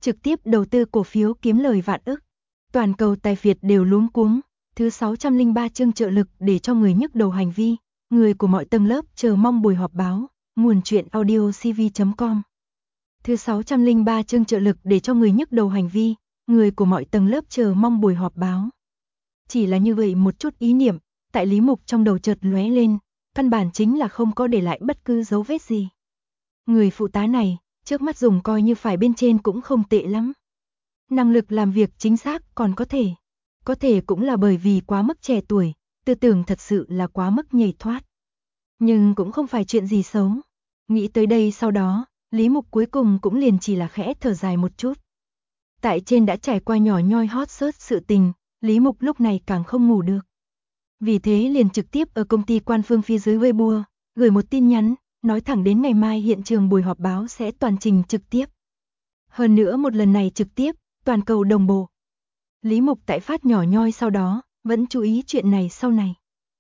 trực tiếp đầu tư cổ phiếu kiếm lời vạn ức. Toàn cầu tài phiệt đều luống cuống. Thứ 603 chương trợ lực để cho người nhức đầu hành vi, người của mọi tầng lớp chờ mong buổi họp báo, nguồn truyện audio cv.com. Thứ 603 chương trợ lực để cho người nhức đầu hành vi, người của mọi tầng lớp chờ mong buổi họp báo. Chỉ là như vậy một chút ý niệm, tại Lý Mục trong đầu chợt lóe lên, căn bản chính là không có để lại bất cứ dấu vết gì. Người phụ tá này, trước mắt dùng coi như phải bên trên cũng không tệ lắm. Năng lực làm việc chính xác còn có thể cũng là bởi vì quá mức trẻ tuổi, tư tưởng thật sự là quá mức nhảy thoát. Nhưng cũng không phải chuyện gì xấu. Nghĩ tới đây sau đó, Lý Mục cuối cùng cũng liền chỉ là khẽ thở dài một chút. Tại trên đã trải qua nhỏ nhoi hot search sự tình, Lý Mục lúc này càng không ngủ được. Vì thế liền trực tiếp ở công ty quan phương phía dưới Weibo, gửi một tin nhắn, nói thẳng đến ngày mai hiện trường buổi họp báo sẽ toàn trình trực tiếp. Hơn nữa một lần này trực tiếp, toàn cầu đồng bộ. Lý Mục tại phát nhỏ nhoi sau đó, vẫn chú ý chuyện này sau này.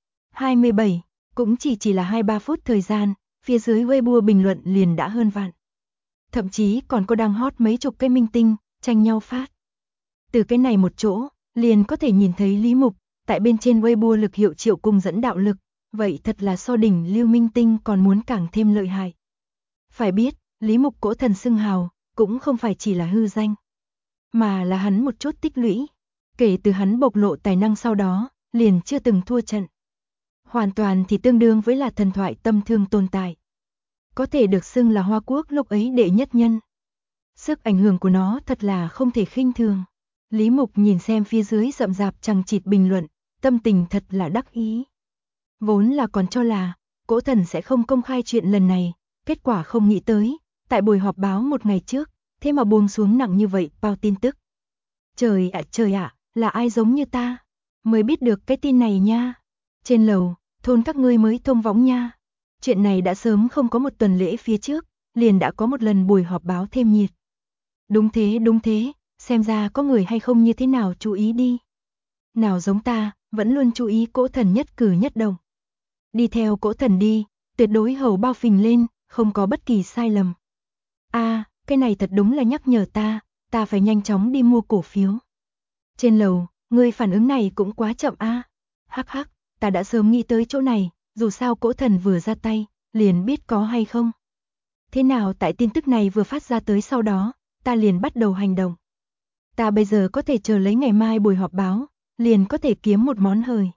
27, cũng chỉ là 2-3 phút thời gian, phía dưới Weibo bình luận liền đã hơn vạn. Thậm chí còn có đang hot mấy chục cái minh tinh, tranh nhau phát. Từ cái này một chỗ, liền có thể nhìn thấy Lý Mục, tại bên trên Weibo lực hiệu triệu cùng dẫn đạo lực, vậy thật là so đỉnh lưu minh tinh còn muốn càng thêm lợi hại. Phải biết, Lý Mục cỗ thần xưng hào, cũng không phải chỉ là hư danh, mà là hắn một chút tích lũy. Kể từ hắn bộc lộ tài năng sau đó, liền chưa từng thua trận. Hoàn toàn thì tương đương với là thần thoại tâm thương tồn tại. Có thể được xưng là Hoa Quốc lúc ấy đệ nhất nhân. Sức ảnh hưởng của nó thật là không thể khinh thường. Lý Mục nhìn xem phía dưới rậm rạp chằng chịt bình luận, tâm tình thật là đắc ý. Vốn là còn cho là, cỗ thần sẽ không công khai chuyện lần này, kết quả không nghĩ tới, tại buổi họp báo một ngày trước, thế mà buông xuống nặng như vậy bao tin tức. Trời ạ, là ai giống như ta, mới biết được cái tin này nha. Trên lầu, thôn các ngươi mới thông võng nha. Chuyện này đã sớm không có một tuần lễ phía trước, liền đã có một lần buổi họp báo thêm nhiệt. Đúng thế, xem ra có người hay không như thế nào chú ý đi. Nào giống ta, vẫn luôn chú ý cỗ thần nhất cử nhất động. Đi theo cỗ thần đi, tuyệt đối hầu bao phình lên, không có bất kỳ sai lầm. Cái này thật đúng là nhắc nhở ta phải nhanh chóng đi mua cổ phiếu. Trên lầu, người phản ứng này cũng quá chậm Hắc, ta đã sớm nghĩ tới chỗ này, dù sao cỗ thần vừa ra tay, liền biết có hay không. Thế nào tại tin tức này vừa phát ra tới sau đó, ta liền bắt đầu hành động. Ta bây giờ có thể chờ lấy ngày mai buổi họp báo, liền có thể kiếm một món hời.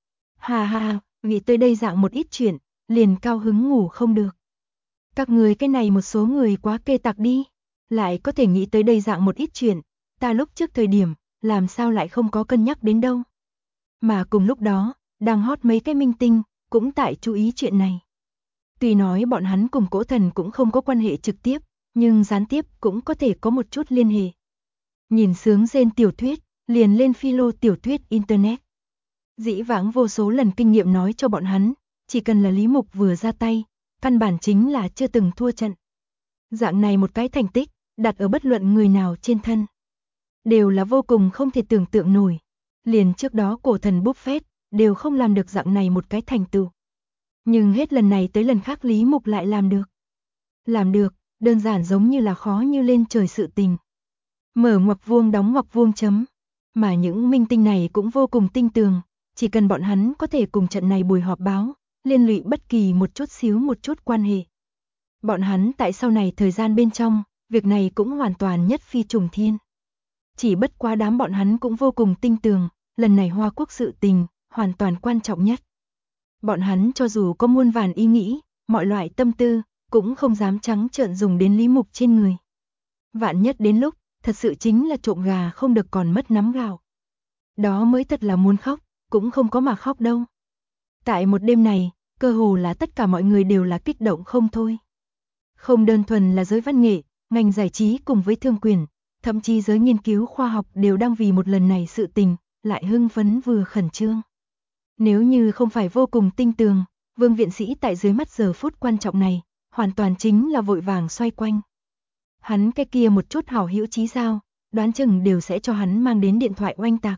Ha, nghĩ tới đây dạng một ít chuyện, liền cao hứng ngủ không được. Các người cái này một số người quá kê tặc đi, lại có thể nghĩ tới đây dạng một ít chuyện, ta lúc trước thời điểm, làm sao lại không có cân nhắc đến đâu. Mà cùng lúc đó, đang hot mấy cái minh tinh, cũng tại chú ý chuyện này. Tuy nói bọn hắn cùng cỗ thần cũng không có quan hệ trực tiếp, nhưng gián tiếp cũng có thể có một chút liên hệ. Nhìn sướng rên tiểu thuyết, liền lên philo tiểu thuyết internet. Dĩ vãng vô số lần kinh nghiệm nói cho bọn hắn, chỉ cần là Lý Mục vừa ra tay, căn bản chính là chưa từng thua trận. Dạng này một cái thành tích, đặt ở bất luận người nào trên thân, đều là vô cùng không thể tưởng tượng nổi. Liền trước đó cổ thần Buffett, đều không làm được dạng này một cái thành tựu. Nhưng hết lần này tới lần khác Lý Mục lại làm được. Làm được, đơn giản giống như là khó như lên trời sự tình. Mở ngoặc vuông đóng ngoặc vuông chấm. Mà những minh tinh này cũng vô cùng tinh tường, chỉ cần bọn hắn có thể cùng trận này buổi họp báo, liên lụy bất kỳ một chút quan hệ. Bọn hắn tại sau này thời gian bên trong, việc này cũng hoàn toàn nhất phi trùng thiên. Chỉ bất quá đám bọn hắn cũng vô cùng tinh tường, lần này Hoa Quốc sự tình, hoàn toàn quan trọng nhất. Bọn hắn cho dù có muôn vàn ý nghĩ, mọi loại tâm tư, cũng không dám trắng trợn dùng đến Lý Mục trên người. Vạn nhất đến lúc, thật sự chính là trộm gà không được còn mất nắm gạo. Đó mới thật là muốn khóc, cũng không có mà khóc đâu. Tại một đêm này, cơ hồ là tất cả mọi người đều là kích động không thôi. Không đơn thuần là giới văn nghệ, ngành giải trí cùng với thương quyền, thậm chí giới nghiên cứu khoa học đều đang vì một lần này sự tình, lại hưng phấn vừa khẩn trương. Nếu như không phải vô cùng tinh tường, Vương viện sĩ tại dưới mắt giờ phút quan trọng này, hoàn toàn chính là vội vàng xoay quanh. Hắn cái kia một chút hảo hữu chí giao, đoán chừng đều sẽ cho hắn mang đến điện thoại oanh tạc.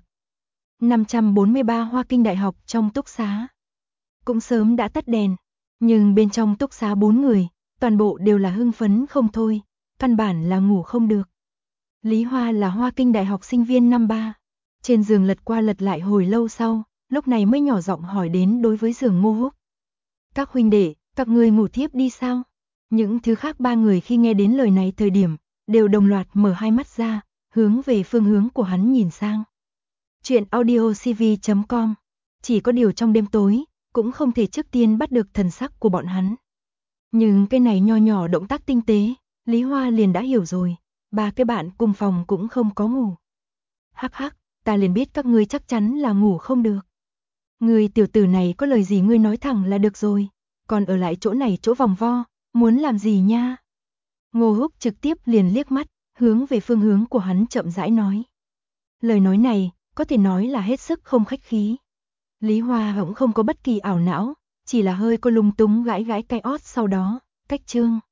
543 Hoa Kinh Đại học trong túc xá. Cũng sớm đã tắt đèn, nhưng bên trong túc xá 4 người, toàn bộ đều là hưng phấn không thôi, căn bản là ngủ không được. Lý Hoa là Hoa Kinh Đại học sinh viên năm 3. Trên giường lật qua lật lại hồi lâu sau, lúc này mới nhỏ giọng hỏi đến đối với giường Ngô Húc. Các huynh đệ, các ngươi ngủ thiếp đi sao? Những thứ khác ba người khi nghe đến lời này thời điểm, đều đồng loạt mở hai mắt ra, hướng về phương hướng của hắn nhìn sang. Chuyện audiocv.com. Chỉ có điều trong đêm tối, cũng không thể trước tiên bắt được thần sắc của bọn hắn. Nhưng cái này nho nhỏ động tác tinh tế, Lý Hoa liền đã hiểu rồi, ba cái bạn cùng phòng cũng không có ngủ. Hắc hắc, ta liền biết các ngươi chắc chắn là ngủ không được. Ngươi tiểu tử này có lời gì ngươi nói thẳng là được rồi, còn ở lại chỗ này chỗ vòng vo, muốn làm gì nha? Ngô Húc trực tiếp liền liếc mắt, hướng về phương hướng của hắn chậm rãi nói. Lời nói này, có thể nói là hết sức không khách khí. Lý Hoa cũng không có bất kỳ ảo não, chỉ là hơi có lung túng gãi gãi cái ót sau đó, cách chương.